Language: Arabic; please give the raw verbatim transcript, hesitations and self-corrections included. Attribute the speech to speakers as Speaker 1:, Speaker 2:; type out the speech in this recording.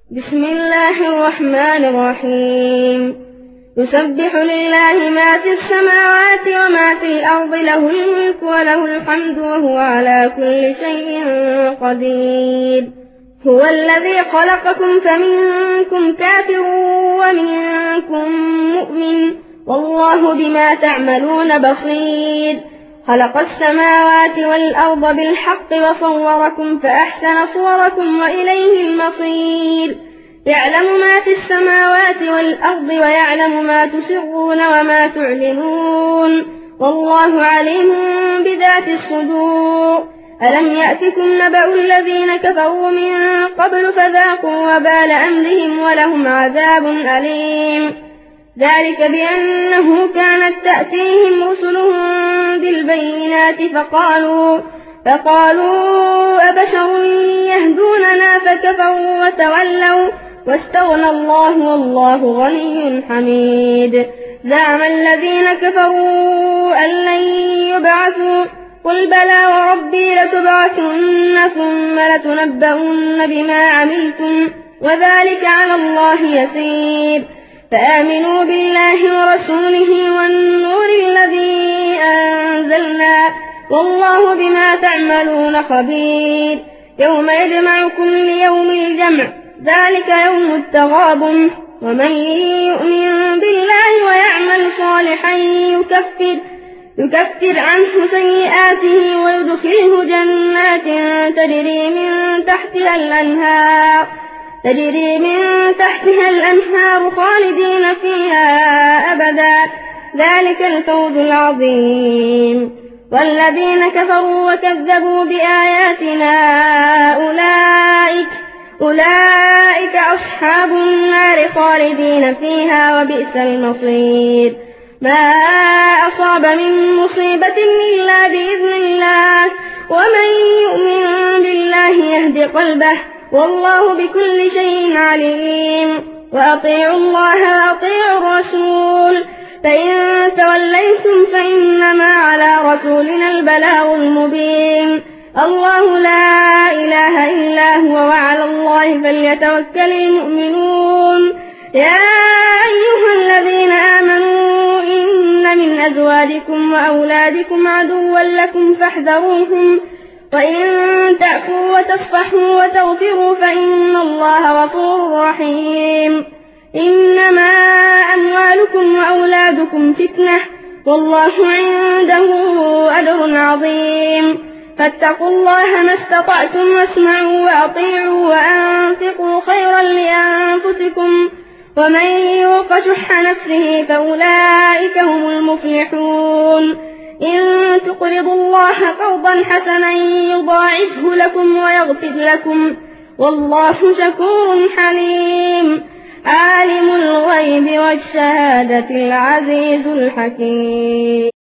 Speaker 1: بسم الله الرحمن الرحيم يسبح لله ما في السماوات وما في الأرض له الملك وله الحمد وهو على كل شيء قدير هو الذي خلقكم فمنكم كافر ومنكم مؤمن والله بما تعملون بصير خلق السماوات والأرض بالحق وصوركم فأحسن صوركم وإليه المصير يعلم ما في السماوات والأرض ويعلم ما تسرون وما تعلنون والله عليم بذات الصدور ألم يأتكم نبأ الذين كفروا من قبل فذاقوا وبال أمرهم ولهم عذاب أليم ذلك بأنه كانت تأتيهم رسلهم بالبينات فقالوا فقالوا أبشر يهدوننا فكفروا وتولوا واستغنى الله والله غني حميد زعم الذين كفروا أن لن يبعثوا قل بلى وربي لتبعثن ثم لتنبؤن بما عملتم وذلك على الله يسير فآمنوا بالله ورسوله والنور الذي أنزلنا والله بما تعملون خبير يوم يجمعكم ليوم الجمع ذلك يوم التغابن ومن يؤمن بالله ويعمل صالحا يكفر, يكفر عنه سيئاته ويدخله جنات تجري من تحتها الأنهار تجري من تحتها الأنهار خالدين فيها أبدا ذلك الفوز العظيم والذين كفروا وكذبوا بآياتنا أولئك, أولئك أصحاب النار خالدين فيها وبئس المصير ما أصاب من مصيبة إلا بإذن الله ومن يؤمن بالله يهد قلبه والله بكل شيء عليم وأطيعوا الله وأطيعوا الرسول فإن توليتم فإنما على رسولنا البلاغ المبين الله لا إله إلا هو وعلى الله فليتوكل المؤمنون يا أيها الذين آمنوا إن من أزواجكم وأولادكم عدوا لكم فاحذروهم وإن تعفوا وتصفحوا وتغفروا فإن الله غفور رحيم إنما أموالكم وأولادكم فتنة والله عنده أجر عظيم فاتقوا الله ما استطعتم واسمعوا وأطيعوا وأنفقوا خيرا لأنفسكم ومن يوق شح نفسه فأولئك هم المفلحون إن تقرضوا الله قرضا حسنا يضاعفه لكم ويغفر لكم والله شكور حليم عالم الغيب والشهادة العزيز الحكيم.